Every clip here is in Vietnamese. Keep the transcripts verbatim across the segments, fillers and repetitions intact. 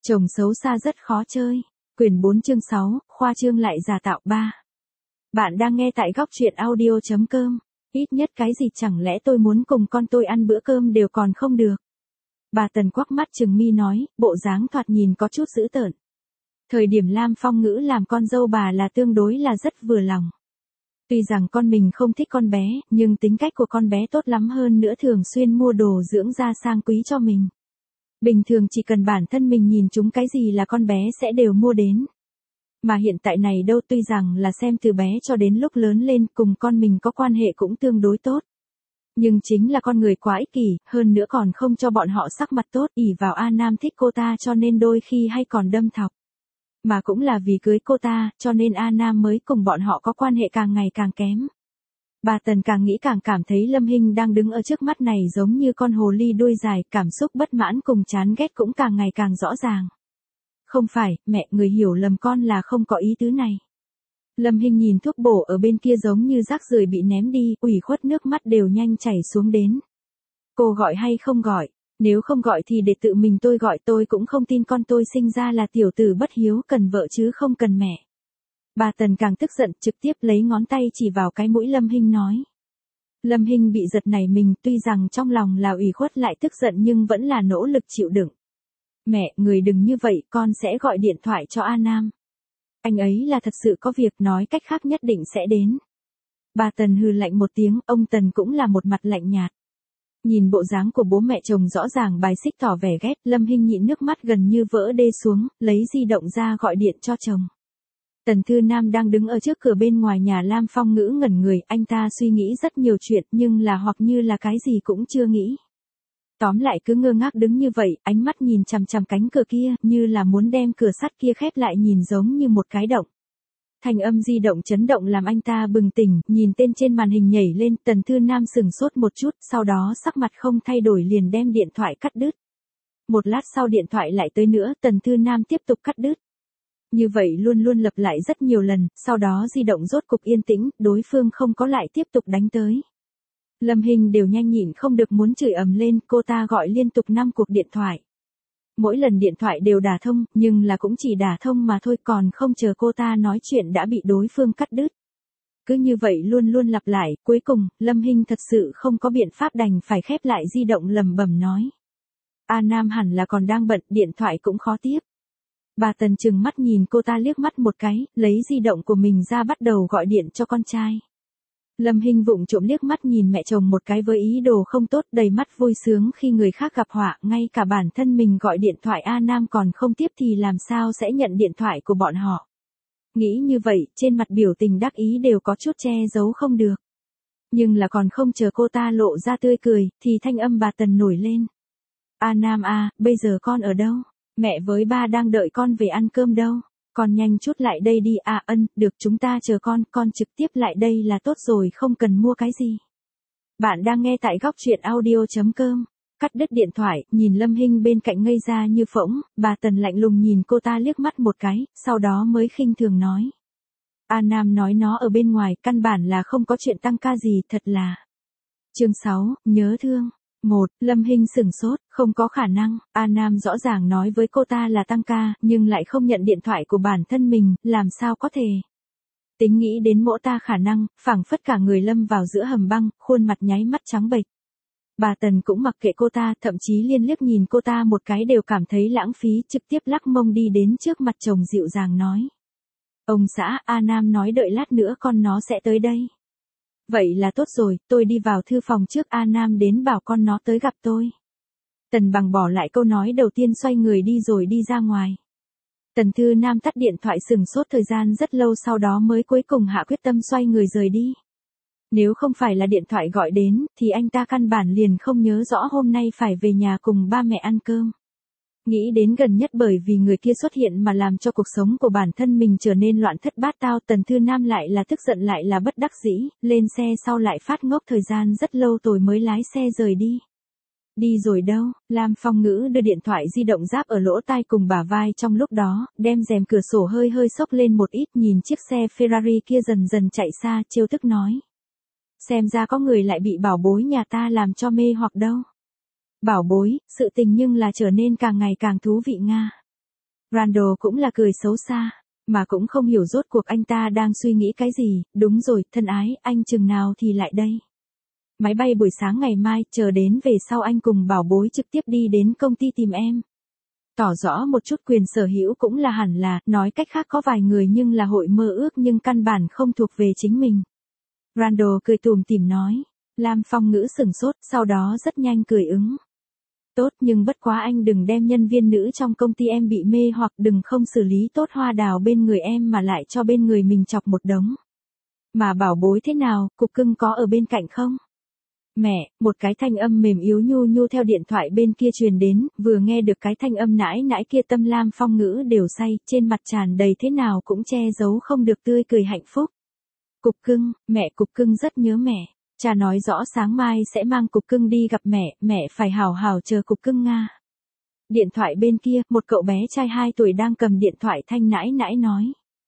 Chồng xấu xa rất khó chơi. Quyển bốn chương sáu, khoa trương lại giả tạo ba. Bạn đang nghe tại góc truyện audio chấm com. Ít nhất cái gì chẳng lẽ tôi muốn cùng con tôi ăn bữa cơm đều còn không được. Bà Tần quắc mắt trừng mi nói, bộ dáng thoạt nhìn có chút dữ tợn. Thời điểm Lam Phong Ngữ làm con dâu bà là tương đối là rất vừa lòng. Tuy rằng con mình không thích con bé, nhưng tính cách của con bé tốt lắm hơn nữa, thường xuyên mua đồ dưỡng da sang quý cho mình. Bình thường chỉ cần bản thân mình nhìn chúng cái gì là con bé sẽ đều mua đến. Mà hiện tại này đâu, tuy rằng là xem từ bé cho đến lúc lớn lên cùng con mình có quan hệ cũng tương đối tốt. Nhưng chính là con người quá ích kỷ, hơn nữa còn không cho bọn họ sắc mặt tốt, ỷ vào A Nam thích cô ta cho nên đôi khi hay còn đâm thọc. Mà cũng là vì cưới cô ta, cho nên A Nam mới cùng bọn họ có quan hệ càng ngày càng kém. Bà Tần càng nghĩ càng cảm thấy Lâm Hinh đang đứng ở trước mắt này giống như con hồ ly đuôi dài, cảm xúc bất mãn cùng chán ghét cũng càng ngày càng rõ ràng. Không phải, mẹ, người hiểu lầm con là không có ý tứ này. Lâm Hinh nhìn thuốc bổ ở bên kia giống như rác rưởi bị ném đi, ủy khuất nước mắt đều nhanh chảy xuống đến. Cô gọi hay không gọi? Nếu không gọi thì để tự mình tôi gọi, tôi cũng không tin con tôi sinh ra là tiểu tử bất hiếu, cần vợ chứ không cần mẹ. Bà Tần càng tức giận, trực tiếp lấy ngón tay chỉ vào cái mũi Lâm Hinh nói. Lâm Hinh bị giật nảy mình, tuy rằng trong lòng là ủy khuất lại tức giận nhưng vẫn là nỗ lực chịu đựng. Mẹ, người đừng như vậy, con sẽ gọi điện thoại cho A Nam. Anh ấy là thật sự có việc, nói cách khác nhất định sẽ đến. Bà Tần hừ lạnh một tiếng, ông Tần cũng là một mặt lạnh nhạt. Nhìn bộ dáng của bố mẹ chồng rõ ràng bài xích tỏ vẻ ghét, Lâm Hinh nhịn nước mắt gần như vỡ đê xuống, lấy di động ra gọi điện cho chồng. Tần Thư Nam đang đứng ở trước cửa bên ngoài nhà Lam Phong Ngữ ngẩn người, anh ta suy nghĩ rất nhiều chuyện nhưng là hoặc như là cái gì cũng chưa nghĩ. Tóm lại cứ ngơ ngác đứng như vậy, ánh mắt nhìn chằm chằm cánh cửa kia, như là muốn đem cửa sắt kia khép lại, nhìn giống như một cái động. Thanh âm di động chấn động làm anh ta bừng tỉnh, nhìn tên trên màn hình nhảy lên, Tần Thư Nam sừng sốt một chút, sau đó sắc mặt không thay đổi liền đem điện thoại cắt đứt. Một lát sau điện thoại lại tới nữa, Tần Thư Nam tiếp tục cắt đứt. Như vậy luôn luôn lặp lại rất nhiều lần, sau đó di động rốt cục yên tĩnh, đối phương không có lại tiếp tục đánh tới. Lâm Hinh đều nhanh nhịn không được muốn chửi ầm lên, cô ta gọi liên tục năm cuộc điện thoại. Mỗi lần điện thoại đều đả thông, nhưng là cũng chỉ đả thông mà thôi, còn không chờ cô ta nói chuyện đã bị đối phương cắt đứt. Cứ như vậy luôn luôn lặp lại, cuối cùng, Lâm Hinh thật sự không có biện pháp đành phải khép lại di động lẩm bẩm nói. A Nam hẳn là còn đang bận, điện thoại cũng khó tiếp. Bà Tần trừng mắt nhìn cô ta liếc mắt một cái, lấy di động của mình ra bắt đầu gọi điện cho con trai. Lâm Hinh vụng trộm liếc mắt nhìn mẹ chồng một cái với ý đồ không tốt, đầy mắt vui sướng khi người khác gặp họa, ngay cả bản thân mình gọi điện thoại A Nam còn không tiếp thì làm sao sẽ nhận điện thoại của bọn họ. Nghĩ như vậy, trên mặt biểu tình đắc ý đều có chút che giấu không được. Nhưng là còn không chờ cô ta lộ ra tươi cười, thì thanh âm bà Tần nổi lên. A Nam à, bây giờ con ở đâu? Mẹ với ba đang đợi con về ăn cơm đâu. Con nhanh chút lại đây đi. À ân, được, chúng ta chờ con, con trực tiếp lại đây là tốt rồi, không cần mua cái gì. Bạn đang nghe tại góc truyện audio chấm com. Cắt đứt điện thoại, nhìn Lâm Hinh bên cạnh ngây ra như phỗng, bà Tần lạnh lùng nhìn cô ta liếc mắt một cái, sau đó mới khinh thường nói. A Nam nói nó ở bên ngoài, căn bản là không có chuyện tăng ca gì, thật là. Chương sáu, nhớ thương. Một, Lâm Hinh sửng sốt, không có khả năng, A Nam rõ ràng nói với cô ta là tăng ca, nhưng lại không nhận điện thoại của bản thân mình, làm sao có thể. Tính nghĩ đến mỗ ta khả năng, phảng phất cả người lâm vào giữa hầm băng, khuôn mặt nháy mắt trắng bệch. Bà Tần cũng mặc kệ cô ta, thậm chí liên liếc nhìn cô ta một cái đều cảm thấy lãng phí, trực tiếp lắc mông đi đến trước mặt chồng dịu dàng nói. Ông xã, A Nam nói đợi lát nữa con nó sẽ tới đây. Vậy là tốt rồi, tôi đi vào thư phòng trước, A Nam đến bảo con nó tới gặp tôi. Tần Bằng bỏ lại câu nói đầu tiên xoay người đi rồi đi ra ngoài. Tần Thư Nam tắt điện thoại sừng sốt thời gian rất lâu, sau đó mới cuối cùng hạ quyết tâm xoay người rời đi. Nếu không phải là điện thoại gọi đến, thì anh ta căn bản liền không nhớ rõ hôm nay phải về nhà cùng ba mẹ ăn cơm. Nghĩ đến gần nhất bởi vì người kia xuất hiện mà làm cho cuộc sống của bản thân mình trở nên loạn thất bát tao, Tần Thư Nam lại là tức giận lại là bất đắc dĩ, lên xe sau lại phát ngốc thời gian rất lâu rồi mới lái xe rời đi. Đi rồi đâu? Lam Phong Ngữ đưa điện thoại di động giáp ở lỗ tai cùng bả vai trong lúc đó, đem rèm cửa sổ hơi hơi xốc lên một ít, nhìn chiếc xe Ferrari kia dần dần chạy xa, trêu tức nói. Xem ra có người lại bị bảo bối nhà ta làm cho mê hoặc đâu. Bảo bối, sự tình nhưng là trở nên càng ngày càng thú vị nga. Randall cũng là cười xấu xa, mà cũng không hiểu rốt cuộc anh ta đang suy nghĩ cái gì. Đúng rồi, thân ái, anh chừng nào thì lại đây. Máy bay buổi sáng ngày mai, chờ đến về sau anh cùng bảo bối trực tiếp đi đến công ty tìm em. Tỏ rõ một chút quyền sở hữu cũng là hẳn là, nói cách khác có vài người nhưng là hội mơ ước nhưng căn bản không thuộc về chính mình. Randall cười tủm tỉm nói. Lam Phong Ngữ sửng sốt, sau đó rất nhanh cười ứng. Tốt, nhưng bất quá anh đừng đem nhân viên nữ trong công ty em bị mê hoặc đừng không xử lý tốt hoa đào bên người em mà lại cho bên người mình chọc một đống. Mà bảo bối thế nào, cục cưng có ở bên cạnh không? Mẹ, một cái thanh âm mềm yếu nhu nhu theo điện thoại bên kia truyền đến, vừa nghe được cái thanh âm nãi nãi kia tâm Lam Phong Ngữ đều say, trên mặt tràn đầy thế nào cũng che giấu không được tươi cười hạnh phúc. Cục cưng, mẹ cục cưng rất nhớ mẹ. Cha nói rõ sáng mai sẽ mang cục cưng đi gặp mẹ, mẹ phải hào hào chờ cục cưng Nga. Điện thoại bên kia, một cậu bé trai hai tuổi đang cầm điện thoại thanh nãi nãi nói.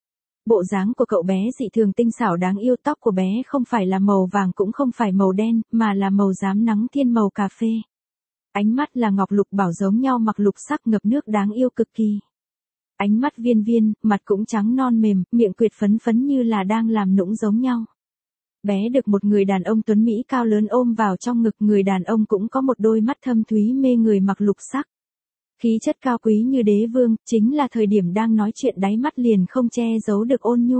Bộ dáng của cậu bé dị thường tinh xảo đáng yêu, tóc của bé không phải là màu vàng cũng không phải màu đen, mà là màu rám nắng thiên màu cà phê. Ánh mắt là ngọc lục bảo giống nhau mặc lục sắc ngập nước đáng yêu cực kỳ. Ánh mắt viên viên, mặt cũng trắng non mềm, miệng quyệt phấn phấn như là đang làm nũng giống nhau. Bé được một người đàn ông tuấn Mỹ cao lớn ôm vào trong ngực, người đàn ông cũng có một đôi mắt thâm thúy mê người mặc lục sắc. Khí chất cao quý như đế vương, chính là thời điểm đang nói chuyện đáy mắt liền không che giấu được ôn nhu.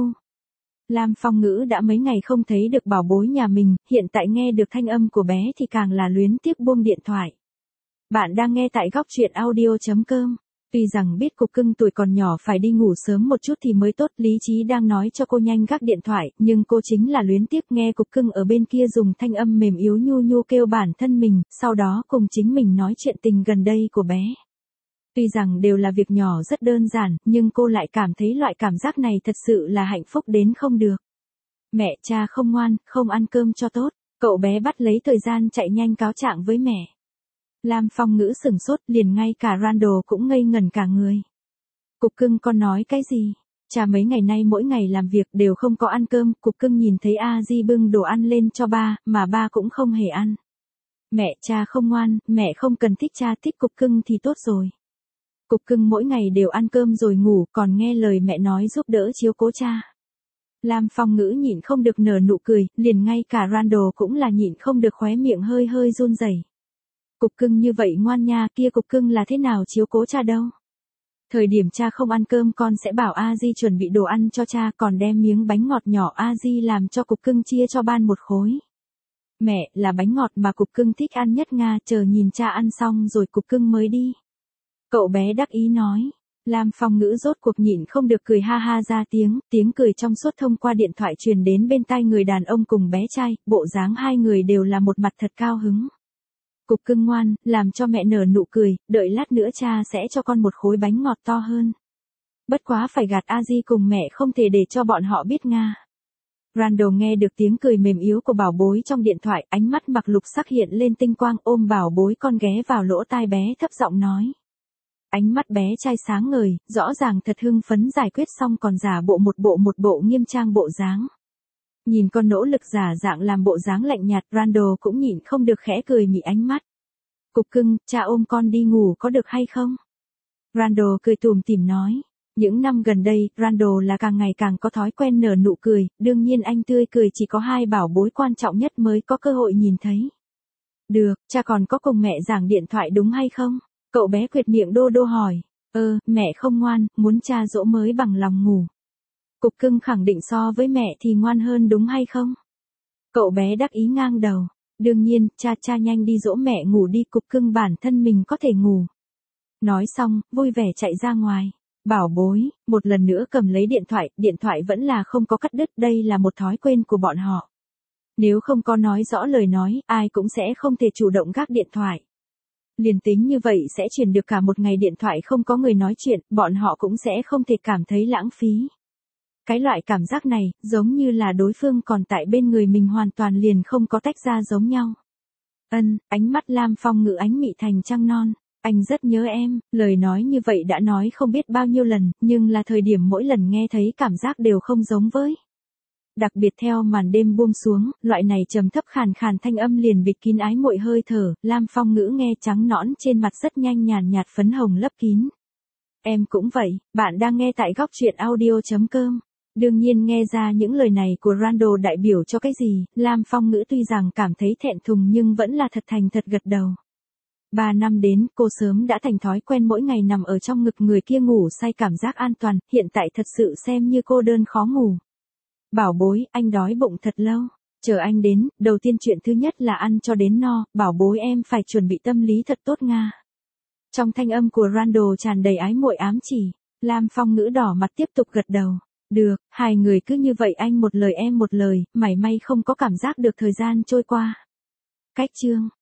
Lam Phong Ngữ đã mấy ngày không thấy được bảo bối nhà mình, hiện tại nghe được thanh âm của bé thì càng là luyến tiếc buông điện thoại. Bạn đang nghe tại góc truyện audio chấm com. Tuy rằng biết cục cưng tuổi còn nhỏ phải đi ngủ sớm một chút thì mới tốt, lý trí đang nói cho cô nhanh gác điện thoại, nhưng cô chính là luyến tiếc nghe cục cưng ở bên kia dùng thanh âm mềm yếu nhu nhu kêu bản thân mình, sau đó cùng chính mình nói chuyện tình gần đây của bé. Tuy rằng đều là việc nhỏ rất đơn giản, nhưng cô lại cảm thấy loại cảm giác này thật sự là hạnh phúc đến không được. Mẹ, cha không ngoan, không ăn cơm cho tốt, cậu bé bắt lấy thời gian chạy nhanh cáo trạng với mẹ. Lam Phong Ngữ sửng sốt, liền ngay cả Randall cũng ngây ngẩn cả người. Cục cưng con nói cái gì? Cha mấy ngày nay mỗi ngày làm việc đều không có ăn cơm, cục cưng nhìn thấy A Di bưng đồ ăn lên cho ba, mà ba cũng không hề ăn. Mẹ, cha không ngoan, mẹ không cần thích cha, thích cục cưng thì tốt rồi. Cục cưng mỗi ngày đều ăn cơm rồi ngủ, còn nghe lời mẹ nói giúp đỡ chiếu cố cha. Lam Phong Ngữ nhịn không được nở nụ cười, liền ngay cả Randall cũng là nhịn không được khóe miệng hơi hơi run rẩy. Cục cưng như vậy ngoan nha, kia cục cưng là thế nào chiếu cố cha đâu. Thời điểm cha không ăn cơm con sẽ bảo A Di chuẩn bị đồ ăn cho cha, còn đem miếng bánh ngọt nhỏ A Di làm cho cục cưng chia cho ban một khối. Mẹ, là bánh ngọt mà cục cưng thích ăn nhất Nga, chờ nhìn cha ăn xong rồi cục cưng mới đi. Cậu bé đắc ý nói. Lam Phong Ngữ rốt cuộc nhịn không được cười ha ha ra tiếng, tiếng cười trong suốt thông qua điện thoại truyền đến bên tai người đàn ông cùng bé trai, bộ dáng hai người đều là một mặt thật cao hứng. Cục cưng ngoan, làm cho mẹ nở nụ cười, đợi lát nữa cha sẽ cho con một khối bánh ngọt to hơn. Bất quá phải gạt A Di cùng mẹ không thể để cho bọn họ biết Nga. Randall nghe được tiếng cười mềm yếu của bảo bối trong điện thoại, ánh mắt mặc lục sắc hiện lên tinh quang, ôm bảo bối con ghé vào lỗ tai bé thấp giọng nói. Ánh mắt bé trai sáng ngời, rõ ràng thật hưng phấn, giải quyết xong còn giả bộ một bộ một bộ nghiêm trang bộ dáng. Nhìn con nỗ lực giả dạng làm bộ dáng lạnh nhạt, Randall cũng nhịn không được khẽ cười mị ánh mắt. Cục cưng, cha ôm con đi ngủ có được hay không? Randall cười tủm tỉm nói. Những năm gần đây, Randall là càng ngày càng có thói quen nở nụ cười, đương nhiên anh tươi cười chỉ có hai bảo bối quan trọng nhất mới có cơ hội nhìn thấy. Được, cha còn có cùng mẹ giảng điện thoại đúng hay không? Cậu bé quệt miệng đô đô hỏi. Ơ, mẹ không ngoan, muốn cha dỗ mới bằng lòng ngủ. Cục cưng khẳng định so với mẹ thì ngoan hơn đúng hay không? Cậu bé đắc ý ngang đầu. Đương nhiên, cha cha nhanh đi dỗ mẹ ngủ đi, cục cưng bản thân mình có thể ngủ. Nói xong, vui vẻ chạy ra ngoài. Bảo bối, một lần nữa cầm lấy điện thoại, điện thoại vẫn là không có cắt đứt, đây là một thói quen của bọn họ. Nếu không có nói rõ lời nói, ai cũng sẽ không thể chủ động gác điện thoại. Liền tính như vậy sẽ truyền được cả một ngày điện thoại không có người nói chuyện, bọn họ cũng sẽ không thể cảm thấy lãng phí. Cái loại cảm giác này, giống như là đối phương còn tại bên người mình hoàn toàn liền không có tách ra giống nhau. Ân, ánh mắt Lam Phong Ngữ ánh mị thành trăng non. Anh rất nhớ em, lời nói như vậy đã nói không biết bao nhiêu lần, nhưng là thời điểm mỗi lần nghe thấy cảm giác đều không giống với. Đặc biệt theo màn đêm buông xuống, loại này trầm thấp khàn khàn thanh âm liền bịt kín ái muội hơi thở, Lam Phong Ngữ nghe trắng nõn trên mặt rất nhanh nhàn nhạt phấn hồng lấp kín. Em cũng vậy, bạn đang nghe tại góc chuyện audio chấm com. Đương nhiên nghe ra những lời này của Randall đại biểu cho cái gì, Lam Phong Ngữ tuy rằng cảm thấy thẹn thùng nhưng vẫn là thật thành thật gật đầu. Ba năm đến, cô sớm đã thành thói quen mỗi ngày nằm ở trong ngực người kia ngủ say cảm giác an toàn, hiện tại thật sự xem như cô đơn khó ngủ. Bảo bối, anh đói bụng thật lâu. Chờ anh đến, đầu tiên chuyện thứ nhất là ăn cho đến no, bảo bối em phải chuẩn bị tâm lý thật tốt Nga. Trong thanh âm của Randall tràn đầy ái muội ám chỉ, Lam Phong Ngữ đỏ mặt tiếp tục gật đầu. Được, hai người cứ như vậy anh một lời em một lời, mảy may không có cảm giác được thời gian trôi qua. Cách chương